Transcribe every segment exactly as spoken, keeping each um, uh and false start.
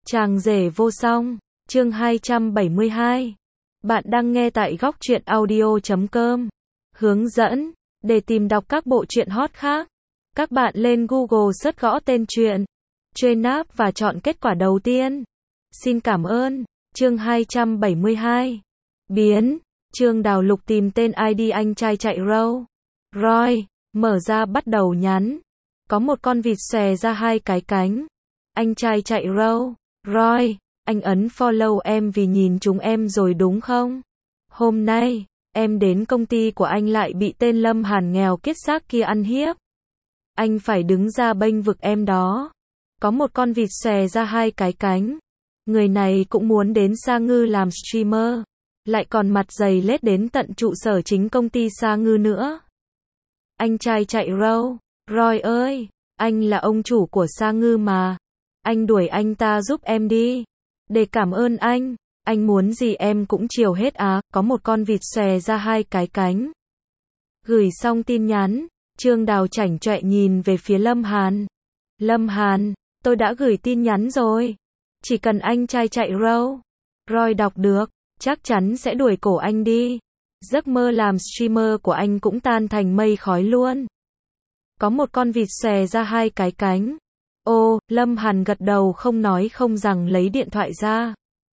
Chàng rể vô song, chương hai trăm bảy mươi hai. Bạn đang nghe tại góc truyện audio chấm com. Hướng dẫn, để tìm đọc các bộ truyện hot khác, các bạn lên Google search gõ tên truyện, truy nạp và chọn kết quả đầu tiên. Xin cảm ơn. Chương hai trăm bảy mươi hai. Biến, Trương Đào Lục tìm tên i đê anh trai chạy row. Roy, mở ra bắt đầu nhắn. Có một con vịt xòe ra hai cái cánh. Anh trai chạy row. Roy, anh ấn follow em vì nhìn chúng em rồi đúng không? Hôm nay, em đến công ty của anh lại bị tên Lâm Hàn nghèo kiết xác kia ăn hiếp. Anh phải đứng ra bênh vực em đó. Có một con vịt xòe ra hai cái cánh. Người này cũng muốn đến Sa Ngư làm streamer. Lại còn mặt dày lết đến tận trụ sở chính công ty Sa Ngư nữa. Anh trai chạy row. Roy ơi, anh là ông chủ của Sa Ngư mà. Anh đuổi anh ta giúp em đi. Để cảm ơn anh, anh muốn gì em cũng chiều hết à. Có một con vịt xòe ra hai cái cánh. Gửi xong tin nhắn, Trương Đào chảnh chọe nhìn về phía Lâm Hàn. Lâm Hàn, tôi đã gửi tin nhắn rồi. Chỉ cần anh trai chạy row. Roy đọc được, chắc chắn sẽ đuổi cổ anh đi. Giấc mơ làm streamer của anh cũng tan thành mây khói luôn. Có một con vịt xòe ra hai cái cánh. Ô, Lâm Hàn gật đầu không nói không rằng lấy điện thoại ra.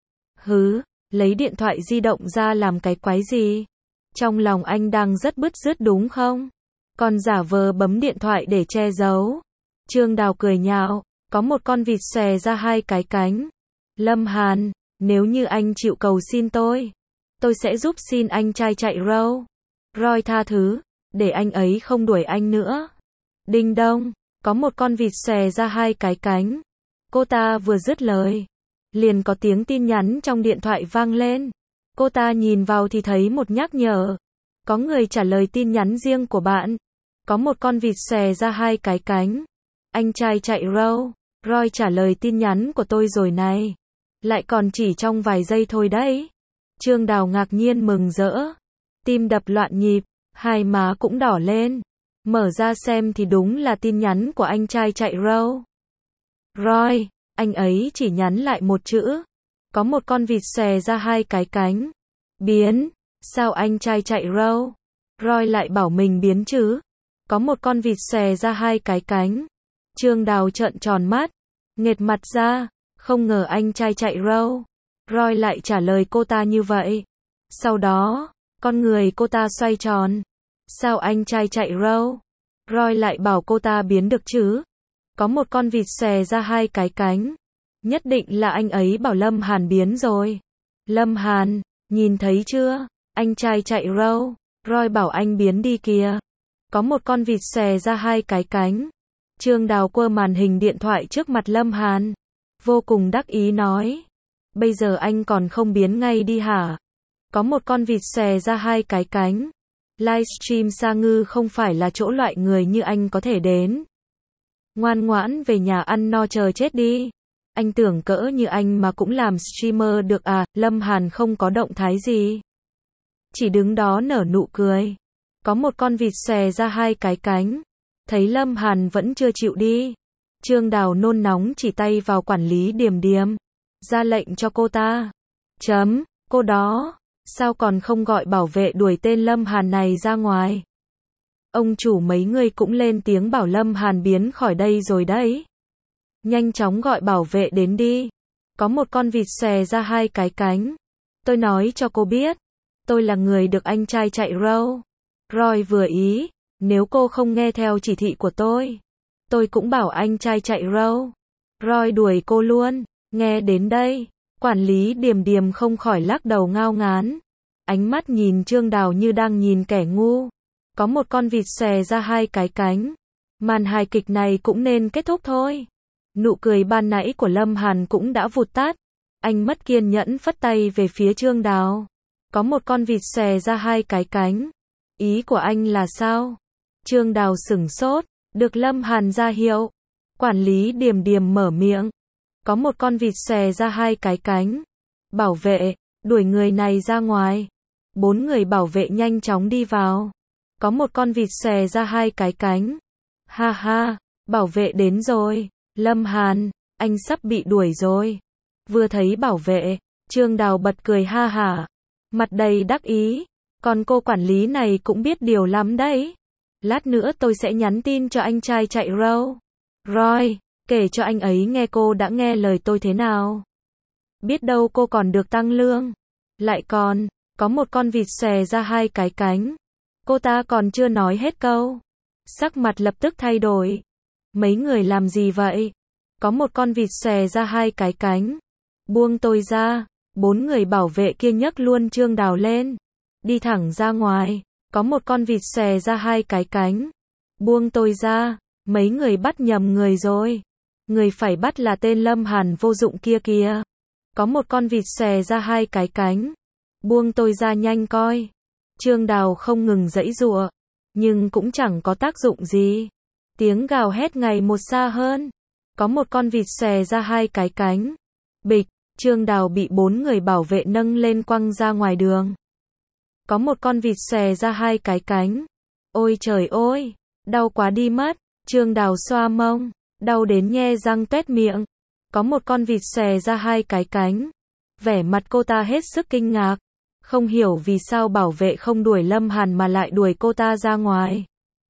Hứ, lấy điện thoại di động ra làm cái quái gì? Trong lòng anh đang rất bứt rứt đúng không? Còn giả vờ bấm điện thoại để che giấu. Trương Đào cười nhạo, có một con vịt xòe ra hai cái cánh. Lâm Hàn, nếu như anh chịu cầu xin tôi, tôi sẽ giúp xin anh trai chạy row. Roy tha thứ, để anh ấy không đuổi anh nữa. Đinh đông. Có một con vịt xòe ra hai cái cánh. Cô ta vừa dứt lời, liền có tiếng tin nhắn trong điện thoại vang lên. Cô ta nhìn vào thì thấy một nhắc nhở. Có người trả lời tin nhắn riêng của bạn. Có một con vịt xòe ra hai cái cánh. Anh trai chạy row. Roy trả lời tin nhắn của tôi rồi này. Lại còn chỉ trong vài giây thôi đấy. Trương Đào ngạc nhiên mừng rỡ. Tim đập loạn nhịp, hai má cũng đỏ lên. Mở ra xem thì đúng là tin nhắn của anh trai chạy row. Roy, anh ấy chỉ nhắn lại một chữ. Có một con vịt xòe ra hai cái cánh. Biến, sao anh trai chạy row? Roy lại bảo mình biến chứ. Có một con vịt xòe ra hai cái cánh. Trương Đào trợn tròn mắt, nghệt mặt ra, không ngờ anh trai chạy row. Roy lại trả lời cô ta như vậy. Sau đó, con người cô ta xoay tròn. Sao anh trai chạy row? Roy lại bảo cô ta biến được chứ. Có một con vịt xòe ra hai cái cánh. Nhất định là anh ấy bảo Lâm Hàn biến rồi. Lâm Hàn, nhìn thấy chưa? Anh trai chạy row. Roy bảo anh biến đi kìa. Có một con vịt xòe ra hai cái cánh. Trương Đào quơ màn hình điện thoại trước mặt Lâm Hàn. Vô cùng đắc ý nói. Bây giờ anh còn không biến ngay đi hả? Có một con vịt xòe ra hai cái cánh. Livestream Sa Ngư không phải là chỗ loại người như anh có thể đến. Ngoan ngoãn về nhà ăn no chờ chết đi. Anh tưởng cỡ như anh mà cũng làm streamer được à? Lâm Hàn không có động thái gì. Chỉ đứng đó nở nụ cười. Có một con vịt xòe ra hai cái cánh. Thấy Lâm Hàn vẫn chưa chịu đi. Trương Đào nôn nóng chỉ tay vào quản lý Điềm Điềm. Ra lệnh cho cô ta. Chấm, cô đó. Sao còn không gọi bảo vệ đuổi tên Lâm Hàn này ra ngoài? Ông chủ mấy người cũng lên tiếng bảo Lâm Hàn biến khỏi đây rồi đấy. Nhanh chóng gọi bảo vệ đến đi. Có một con vịt xòe ra hai cái cánh. Tôi nói cho cô biết. Tôi là người được anh trai chạy row. Roy vừa ý. Nếu cô không nghe theo chỉ thị của tôi, tôi cũng bảo anh trai chạy row. Roy đuổi cô luôn. Nghe đến đây, quản lý Điềm Điềm không khỏi lắc đầu ngao ngán. Ánh mắt nhìn Trương Đào như đang nhìn kẻ ngu. Có một con vịt xòe ra hai cái cánh. Màn hài kịch này cũng nên kết thúc thôi. Nụ cười ban nãy của Lâm Hàn cũng đã vụt tắt. Anh mất kiên nhẫn phất tay về phía Trương Đào. Có một con vịt xòe ra hai cái cánh. Ý của anh là sao? Trương Đào sửng sốt. Được Lâm Hàn ra hiệu. Quản lý Điềm Điềm mở miệng. Có một con vịt xòe ra hai cái cánh. Bảo vệ, đuổi người này ra ngoài. Bốn người bảo vệ nhanh chóng đi vào. Có một con vịt xòe ra hai cái cánh. Ha ha, bảo vệ đến rồi. Lâm Hàn, anh sắp bị đuổi rồi. Vừa thấy bảo vệ, Trương Đào bật cười ha hả, mặt đầy đắc ý, còn cô quản lý này cũng biết điều lắm đấy. Lát nữa tôi sẽ nhắn tin cho anh trai chạy râu. Roy, kể cho anh ấy nghe cô đã nghe lời tôi thế nào. Biết đâu cô còn được tăng lương. Lại còn, có một con vịt xòe ra hai cái cánh. Cô ta còn chưa nói hết câu. Sắc mặt lập tức thay đổi. Mấy người làm gì vậy? Có một con vịt xòe ra hai cái cánh. Buông tôi ra. Bốn người bảo vệ kia nhấc luôn Trương Đào lên. Đi thẳng ra ngoài. Có một con vịt xòe ra hai cái cánh. Buông tôi ra. Mấy người bắt nhầm người rồi. Người phải bắt là tên Lâm Hàn vô dụng kia kìa. Có một con vịt xòe ra hai cái cánh. Buông tôi ra nhanh coi. Trương Đào không ngừng giãy giụa, nhưng cũng chẳng có tác dụng gì. Tiếng gào hét ngày một xa hơn. Có một con vịt xòe ra hai cái cánh. Bịch, Trương Đào bị bốn người bảo vệ nâng lên quăng ra ngoài đường. Có một con vịt xòe ra hai cái cánh. Ôi trời ơi, đau quá đi mất. Trương Đào xoa mông, đau đến nhe răng toét miệng. Có một con vịt xòe ra hai cái cánh. Vẻ mặt cô ta hết sức kinh ngạc. Không hiểu vì sao bảo vệ không đuổi Lâm Hàn mà lại đuổi cô ta ra ngoài.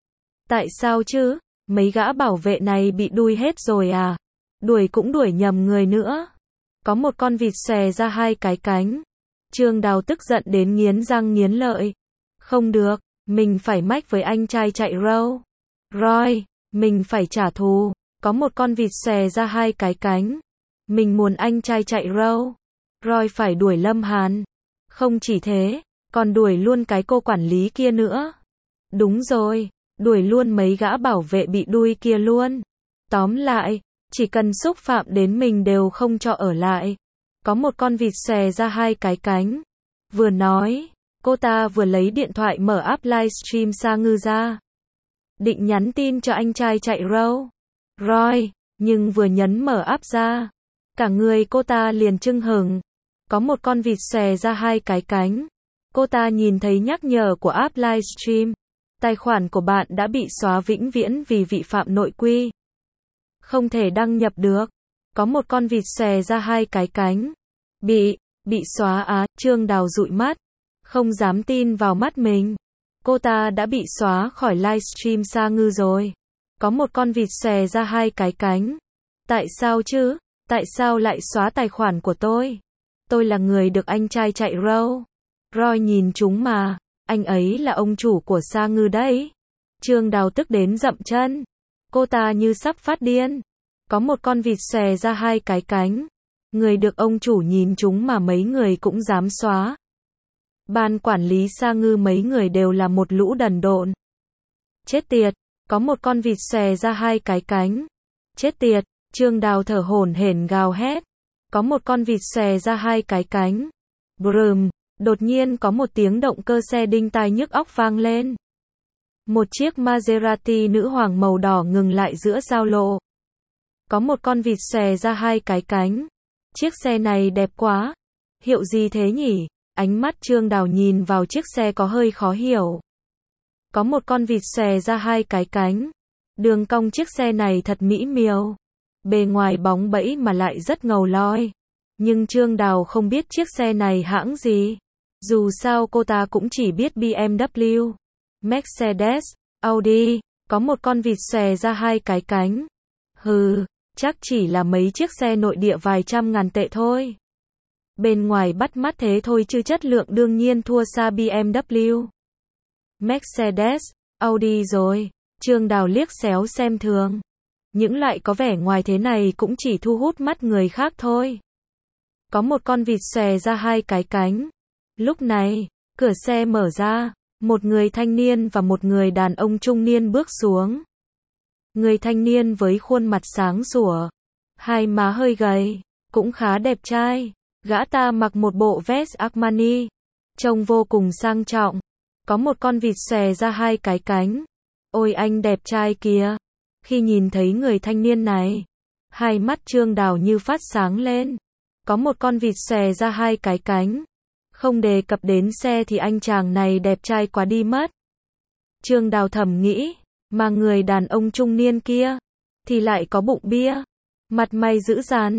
Tại sao chứ? Mấy gã bảo vệ này bị đuôi hết rồi à? Đuổi cũng đuổi nhầm người nữa. Có một con vịt xòe ra hai cái cánh. Trương Đào tức giận đến nghiến răng nghiến lợi. Không được, mình phải mách với anh trai chạy râu. Roy, mình phải trả thù. Có một con vịt xòe ra hai cái cánh. Mình muốn anh trai chạy râu. Roy phải đuổi Lâm Hàn. Không chỉ thế, còn đuổi luôn cái cô quản lý kia nữa. Đúng rồi, đuổi luôn mấy gã bảo vệ bị đuôi kia luôn. Tóm lại, chỉ cần xúc phạm đến mình đều không cho ở lại. Có một con vịt xòe ra hai cái cánh. Vừa nói, cô ta vừa lấy điện thoại mở app livestream Sa Ngư ra. Định nhắn tin cho anh trai chạy râu. Roy, nhưng vừa nhấn mở app ra, cả người cô ta liền chưng hửng. Có một con vịt xòe ra hai cái cánh. Cô ta nhìn thấy nhắc nhở của app livestream. Tài khoản của bạn đã bị xóa vĩnh viễn vì vi phạm nội quy. Không thể đăng nhập được. Có một con vịt xòe ra hai cái cánh. Bị, bị xóa á, Trương Đào dụi mắt. Không dám tin vào mắt mình. Cô ta đã bị xóa khỏi livestream Sa Ngư rồi. Có một con vịt xòe ra hai cái cánh. Tại sao chứ? Tại sao lại xóa tài khoản của tôi? Tôi là người được anh trai chạy râu. Roy nhìn chúng mà. Anh ấy là ông chủ của Sa Ngư đấy. Trương Đào tức đến dậm chân. Cô ta như sắp phát điên. Có một con vịt xòe ra hai cái cánh. Người được ông chủ nhìn chúng mà mấy người cũng dám xóa. Ban quản lý Sa Ngư mấy người đều là một lũ đần độn. Chết tiệt, có một con vịt xòe ra hai cái cánh. Chết tiệt, Trương Đào thở hổn hển gào hét. Có một con vịt xòe ra hai cái cánh. Brum, đột nhiên có một tiếng động cơ xe đinh tai nhức óc vang lên. Một chiếc Maserati nữ hoàng màu đỏ ngừng lại giữa giao lộ. Có một con vịt xòe ra hai cái cánh. Chiếc xe này đẹp quá. Hiệu gì thế nhỉ? Ánh mắt Trương Đào nhìn vào chiếc xe có hơi khó hiểu. Có một con vịt xòe ra hai cái cánh. Đường cong chiếc xe này thật mỹ miều. Bề ngoài bóng bẫy mà lại rất ngầu loi. Nhưng Trương Đào không biết chiếc xe này hãng gì. Dù sao cô ta cũng chỉ biết bê em vê, Mercedes, Audi. Có một con vịt xòe ra hai cái cánh. Hừ, chắc chỉ là mấy chiếc xe nội địa vài trăm ngàn tệ thôi. Bên ngoài bắt mắt thế thôi chứ chất lượng đương nhiên thua xa bê em vê, Mercedes, Audi rồi. Trương Đào liếc xéo xem thường. Những loại có vẻ ngoài thế này cũng chỉ thu hút mắt người khác thôi. Có một con vịt xòe ra hai cái cánh. Lúc này, cửa xe mở ra, một người thanh niên và một người đàn ông trung niên bước xuống. Người thanh niên với khuôn mặt sáng sủa, hai má hơi gầy, cũng khá đẹp trai. Gã ta mặc một bộ vest Armani, trông vô cùng sang trọng. Có một con vịt xòe ra hai cái cánh. Ôi anh đẹp trai kìa. Khi nhìn thấy người thanh niên này, hai mắt Trương Đào như phát sáng lên. Có một con vịt xòe ra hai cái cánh. Không đề cập đến xe thì anh chàng này đẹp trai quá đi mất. Trương Đào thầm nghĩ, mà người đàn ông trung niên kia thì lại có bụng bia, mặt mày dữ dằn,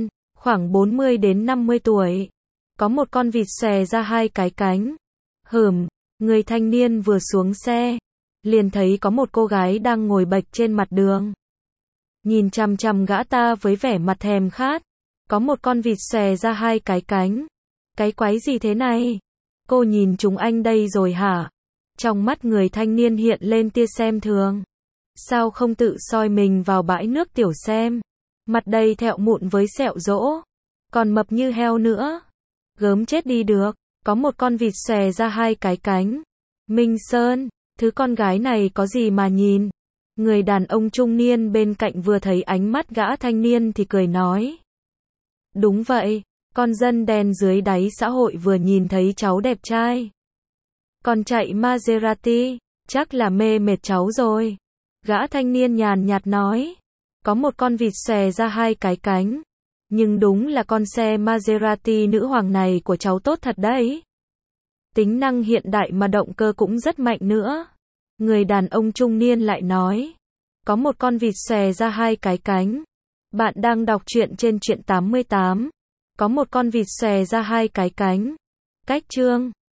khoảng bốn mươi đến năm mươi tuổi. Có một con vịt xòe ra hai cái cánh. Hừm, người thanh niên vừa xuống xe, liền thấy có một cô gái đang ngồi bệch trên mặt đường. Nhìn chằm chằm gã ta với vẻ mặt thèm khát. Có một con vịt xòe ra hai cái cánh. Cái quái gì thế này? Cô nhìn chúng anh đây rồi hả? Trong mắt người thanh niên hiện lên tia xem thường. Sao không tự soi mình vào bãi nước tiểu xem? Mặt đầy thẹo mụn với sẹo rỗ. Còn mập như heo nữa. Gớm chết đi được. Có một con vịt xòe ra hai cái cánh. Minh Sơn, thứ con gái này có gì mà nhìn? Người đàn ông trung niên bên cạnh vừa thấy ánh mắt gã thanh niên thì cười nói. Đúng vậy, con dân đen dưới đáy xã hội vừa nhìn thấy cháu đẹp trai. Còn chạy Maserati, chắc là mê mệt cháu rồi. Gã thanh niên nhàn nhạt nói. Có một con vịt xòe ra hai cái cánh. Nhưng đúng là con xe Maserati nữ hoàng này của cháu tốt thật đấy. Tính năng hiện đại mà động cơ cũng rất mạnh nữa. Người đàn ông trung niên lại nói. Có một con vịt xòe ra hai cái cánh. Bạn đang đọc truyện trên truyện tám mươi tám. Có một con vịt xòe ra hai cái cánh. Cách chương